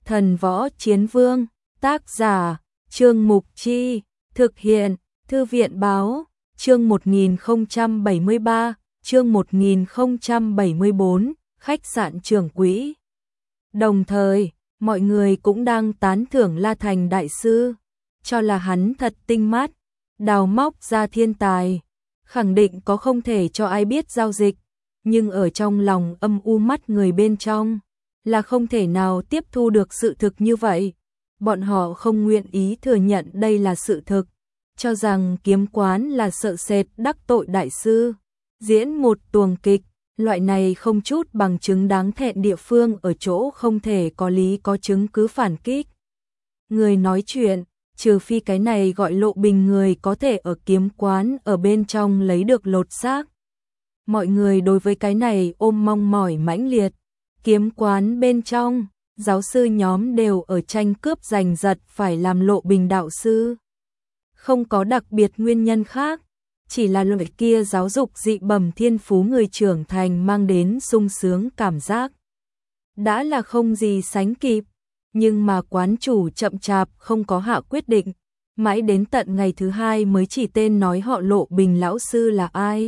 Thần Võ Chiến Vương, tác giả, Trương Mục Chi, thực hiện, Thư viện Báo, chương 1073, chương 1074, khách sạn Trưởng Quỹ. Đồng thời, mọi người cũng đang tán thưởng La Thành Đại Sư, cho là hắn thật tinh mắt, đào móc ra thiên tài, khẳng định có không thể cho ai biết giao dịch, nhưng ở trong lòng âm u mắt người bên trong, là không thể nào tiếp thu được sự thực như vậy. Bọn họ không nguyện ý thừa nhận đây là sự thực, cho rằng kiếm quán là sợ sệt đắc tội đại sư, diễn một tuồng kịch, loại này không chút bằng chứng đáng thẹn địa phương ở chỗ không thể có lý có chứng cứ phản kích. Người nói chuyện, trừ phi cái này gọi Lộ Bình người có thể ở kiếm quán ở bên trong lấy được lột xác. Mọi người đối với cái này ôm mong mỏi mãnh liệt. Kiếm quán bên trong, giáo sư nhóm đều ở tranh cướp giành giật phải làm Lộ Bình đạo sư. Không có đặc biệt nguyên nhân khác, chỉ là loại kia giáo dục dị bẩm thiên phú người trưởng thành mang đến sung sướng cảm giác. Đã là không gì sánh kịp, nhưng mà quán chủ chậm chạp không có hạ quyết định, mãi đến tận ngày thứ hai mới chỉ tên nói họ Lộ Bình lão sư là ai.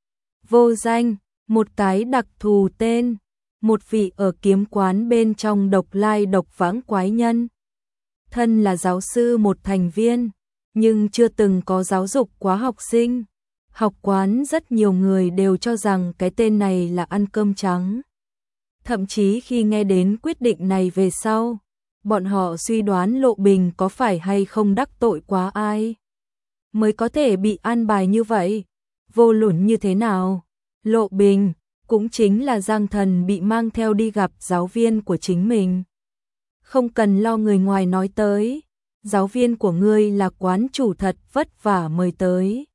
Vô danh, một cái đặc thù tên, một vị ở kiếm quán bên trong độc lai độc vãng quái nhân. Thân là giáo sư một thành viên, nhưng chưa từng có giáo dục quá học sinh. Học quán rất nhiều người đều cho rằng cái tên này là ăn cơm trắng. Thậm chí khi nghe đến quyết định này về sau, bọn họ suy đoán Lộ Bình có phải hay không đắc tội quá ai, mới có thể bị an bài như vậy. Vô luận như thế nào, Lộ Bình cũng chính là Giang Thần bị mang theo đi gặp giáo viên của chính mình. Không cần lo người ngoài nói tới, giáo viên của ngươi là quán chủ thật vất vả mời tới.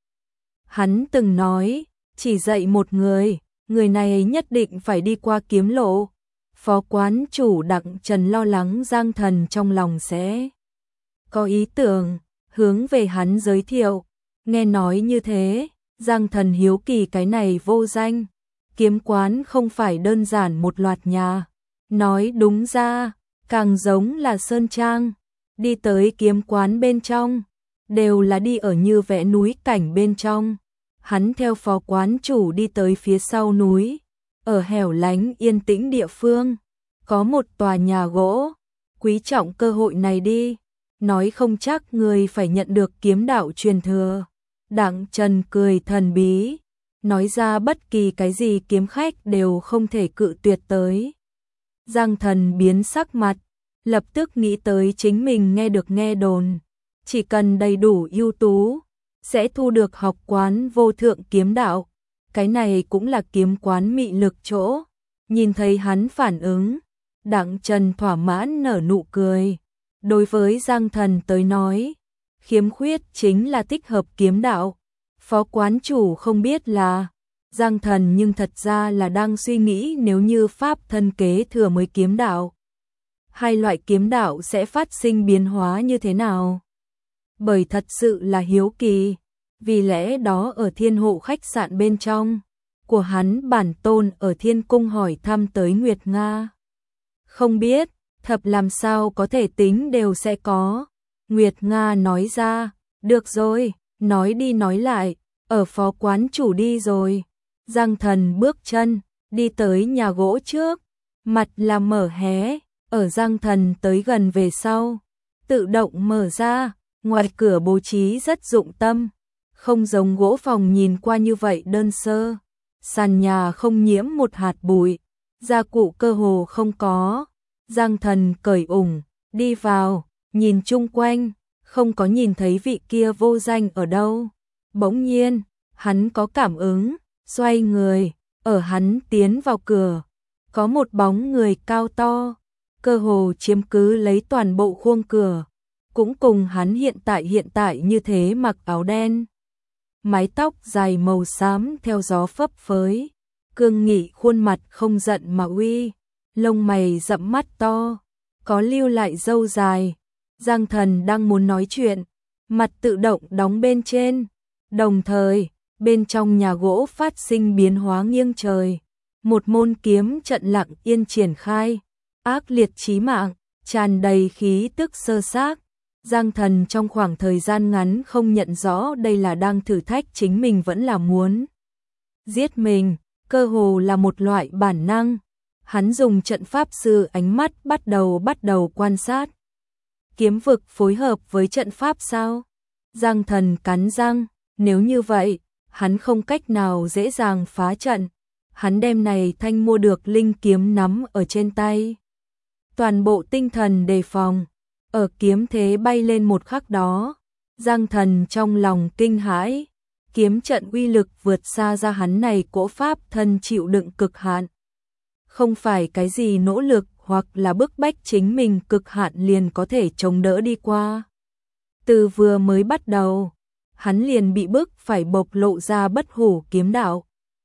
Hắn từng nói, chỉ dạy một người, người này nhất định phải đi qua kiếm lộ. Phó quán chủ Đặng Trần lo lắng Giang Thần trong lòng sẽ có ý tưởng, hướng về hắn giới thiệu. Nghe nói như thế, Giang Thần hiếu kỳ cái này vô danh. Kiếm quán không phải đơn giản một loạt nhà. Nói đúng ra, càng giống là sơn trang. Đi tới kiếm quán bên trong, đều là đi ở như vẽ núi cảnh bên trong. Hắn theo phó quán chủ đi tới phía sau núi, ở hẻo lánh yên tĩnh địa phương, có một tòa nhà gỗ, quý trọng cơ hội này đi, nói không chắc người phải nhận được kiếm đạo truyền thừa. Đặng Trần cười thần bí, nói ra bất kỳ cái gì kiếm khách đều không thể cự tuyệt tới. Giang Thần biến sắc mặt, lập tức nghĩ tới chính mình nghe đồn, chỉ cần đầy đủ ưu tú, sẽ thu được học quán vô thượng kiếm đạo. Cái này cũng là kiếm quán mị lực chỗ. Nhìn thấy hắn phản ứng, Đặng Trần thỏa mãn nở nụ cười. Đối với Giang Thần tới nói, khiếm khuyết chính là tích hợp kiếm đạo. Phó quán chủ không biết là Giang Thần nhưng thật ra là đang suy nghĩ nếu như pháp thân kế thừa mới kiếm đạo, hai loại kiếm đạo sẽ phát sinh biến hóa như thế nào. Bởi thật sự là hiếu kỳ, vì lẽ đó ở Thiên Hộ khách sạn bên trong của hắn bản tôn ở Thiên Cung hỏi thăm tới Nguyệt Nga. Không biết, thập làm sao có thể tính đều sẽ có. Nguyệt Nga nói ra, được rồi, nói đi nói lại, ở phó quán chủ đi rồi. Giang Thần bước chân, đi tới nhà gỗ trước, mặt là mở hé, ở Giang Thần tới gần về sau, tự động mở ra, ngoài cửa bố trí rất dụng tâm, không giống gỗ phòng nhìn qua như vậy đơn sơ. Sàn nhà không nhiễm một hạt bụi, gia cụ cơ hồ không có. Giang Thần cởi ủng, đi vào, nhìn chung quanh, không có nhìn thấy vị kia vô danh ở đâu. Bỗng nhiên, hắn có cảm ứng, xoay người, ở hắn tiến vào cửa, có một bóng người cao to, cơ hồ chiếm cứ lấy toàn bộ khuôn cửa, cũng cùng hắn hiện tại như thế, mặc áo đen, mái tóc dài màu xám theo gió phấp phới, cương nghị khuôn mặt không giận mà uy, lông mày rậm mắt to, có lưu lại râu dài. Giang Thần đang muốn nói chuyện, mặt tự động đóng bên trên, đồng thời bên trong nhà gỗ phát sinh biến hóa nghiêng trời, một môn kiếm trận lặng yên triển khai, ác liệt chí mạng, tràn đầy khí tức sơ xác. Giang Thần trong khoảng thời gian ngắn không nhận rõ đây là đang thử thách chính mình vẫn là muốn giết mình, cơ hồ là một loại bản năng. Hắn dùng trận pháp sư ánh mắt bắt đầu quan sát. Kiếm vực phối hợp với trận pháp sao? Giang Thần cắn răng, nếu như vậy, hắn không cách nào dễ dàng phá trận. Hắn đem này thanh mua được linh kiếm nắm ở trên tay. Toàn bộ tinh thần đề phòng, ở kiếm thế bay lên một khắc đó, Giang Thần trong lòng kinh hãi, kiếm trận uy lực vượt xa ra hắn này cỗ pháp thân chịu đựng cực hạn. Không phải cái gì nỗ lực hoặc là bức bách chính mình cực hạn liền có thể chống đỡ đi qua. Từ vừa mới bắt đầu, hắn liền bị bức phải bộc lộ ra bất hủ kiếm đạo.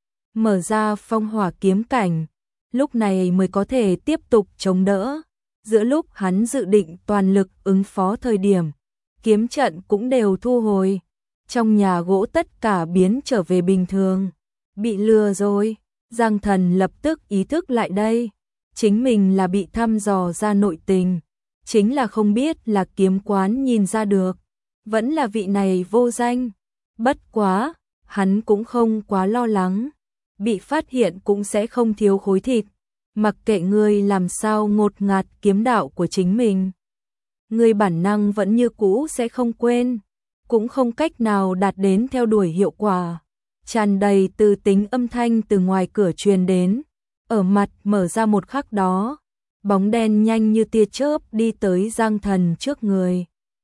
Mở ra phong hỏa kiếm cảnh, lúc này mới có thể tiếp tục chống đỡ. Giữa lúc hắn dự định toàn lực ứng phó thời điểm, kiếm trận cũng đều thu hồi. Trong nhà gỗ tất cả biến trở về bình thường. Bị lừa rồi, Giang Thần lập tức ý thức lại đây. Chính mình là bị thăm dò ra nội tình. Chính là không biết là kiếm quán nhìn ra được. Vẫn là vị này vô danh. Bất quá, hắn cũng không quá lo lắng. Bị phát hiện cũng sẽ không thiếu khối thịt. Mặc kệ ngươi làm sao ngột ngạt kiếm đạo của chính mình, ngươi bản năng vẫn như cũ sẽ không quên, cũng không cách nào đạt đến theo đuổi hiệu quả. Tràn đầy từ tính âm thanh từ ngoài cửa truyền đến, ở mặt mở ra một khắc đó, bóng đen nhanh như tia chớp đi tới Giang Thần trước người.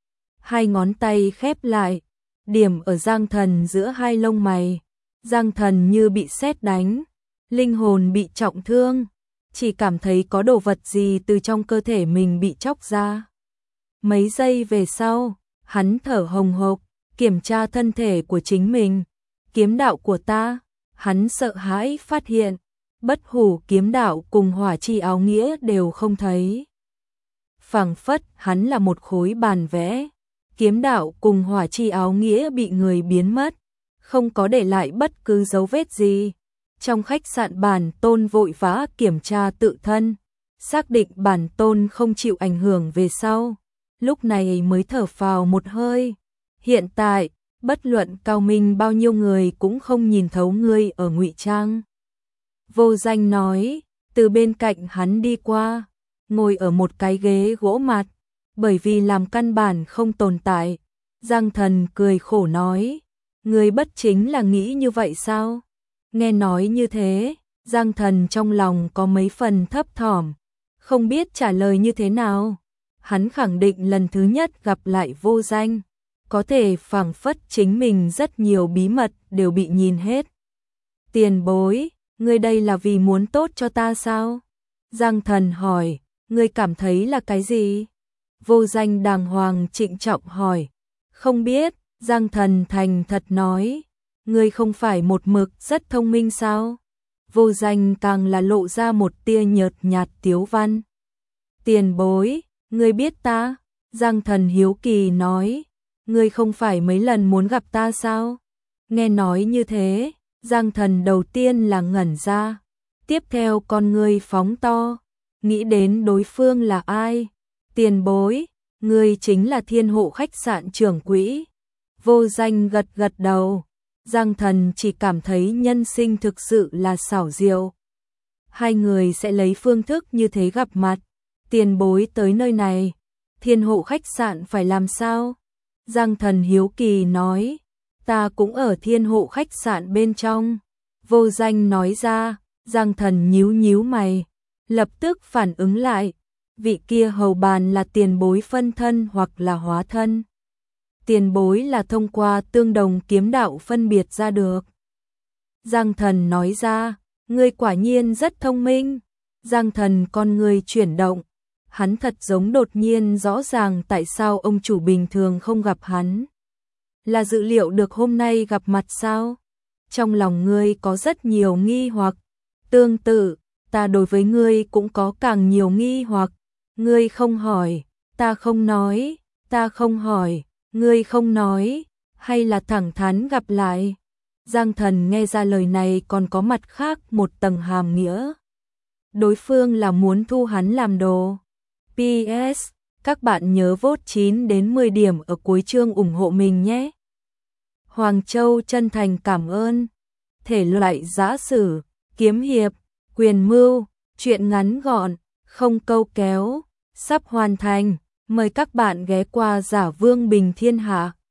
Hai ngón tay khép lại, điểm ở Giang Thần giữa hai lông mày. Giang Thần như bị sét đánh, linh hồn bị trọng thương. Chỉ cảm thấy có đồ vật gì từ trong cơ thể mình bị chóc ra. Mấy giây về sau, hắn thở hồng hộc, kiểm tra thân thể của chính mình. Kiếm đạo của ta, hắn sợ hãi phát hiện, bất hủ kiếm đạo cùng hỏa chi áo nghĩa đều không thấy. Phảng phất hắn là một khối bàn vẽ, kiếm đạo cùng hỏa chi áo nghĩa bị người biến mất, không có để lại bất cứ dấu vết gì. Trong khách sạn Bản Tôn vội vã kiểm tra tự thân, xác định Bản Tôn không chịu ảnh hưởng về sau, lúc này mới thở phào một hơi. Hiện tại, bất luận cao minh bao nhiêu người cũng không nhìn thấu ngươi ở ngụy trang. Vô Danh nói, từ bên cạnh hắn đi qua, ngồi ở một cái ghế gỗ mặt, bởi vì làm căn bản không tồn tại. Giang Thần cười khổ nói, ngươi bất chính là nghĩ như vậy sao? Nghe nói như thế, Giang Thần trong lòng có mấy phần thấp thỏm, không biết trả lời như thế nào. Hắn khẳng định lần thứ nhất gặp lại Vô Danh, có thể phảng phất chính mình rất nhiều bí mật đều bị nhìn hết. Tiền bối, ngươi đây là vì muốn tốt cho ta sao? Giang Thần hỏi, ngươi cảm thấy là cái gì? Vô Danh đàng hoàng trịnh trọng hỏi, không biết. Giang Thần thành thật nói, ngươi không phải một mực rất thông minh sao? Vô Danh càng là lộ ra một tia nhợt nhạt tiếu văn. Tiền bối, ngươi biết ta? Giang Thần hiếu kỳ nói, ngươi không phải mấy lần muốn gặp ta sao? Nghe nói như thế, Giang Thần đầu tiên là ngẩn ra, tiếp theo con ngươi phóng to, nghĩ đến đối phương là ai? Tiền bối, ngươi chính là Thiên Hộ khách sạn trưởng quỹ. Vô Danh gật gật đầu. Giang Thần chỉ cảm thấy nhân sinh thực sự là xảo diệu. Hai người sẽ lấy phương thức như thế gặp mặt. Tiền bối tới nơi này, Thiên Hộ khách sạn phải làm sao? Giang Thần hiếu kỳ nói, ta cũng ở Thiên Hộ khách sạn bên trong. Vô Danh nói ra. Giang Thần nhíu nhíu mày, lập tức phản ứng lại, vị kia hầu bàn là tiền bối phân thân hoặc là hóa thân. Tiền bối là thông qua tương đồng kiếm đạo phân biệt ra được. Giang Thần nói ra, ngươi quả nhiên rất thông minh. Giang Thần con ngươi chuyển động, hắn thật giống đột nhiên rõ ràng tại sao ông chủ bình thường không gặp hắn. Là dự liệu được hôm nay gặp mặt sao? Trong lòng ngươi có rất nhiều nghi hoặc. Tương tự, ta đối với ngươi cũng có càng nhiều nghi hoặc. Ngươi không hỏi, ta không nói, ta không hỏi, ngươi không nói, hay là thẳng thắn gặp lại. Giang Thần nghe ra lời này còn có mặt khác một tầng hàm nghĩa. Đối phương là muốn thu hắn làm đồ. PS, các bạn nhớ vote 9 đến 10 điểm ở cuối chương ủng hộ mình nhé. Hoàng Châu chân thành cảm ơn. Thể loại giã sử, kiếm hiệp, quyền mưu, truyện ngắn gọn, không câu kéo, sắp hoàn thành. Mời các bạn ghé qua Giả Vương Bình Thiên Hạ.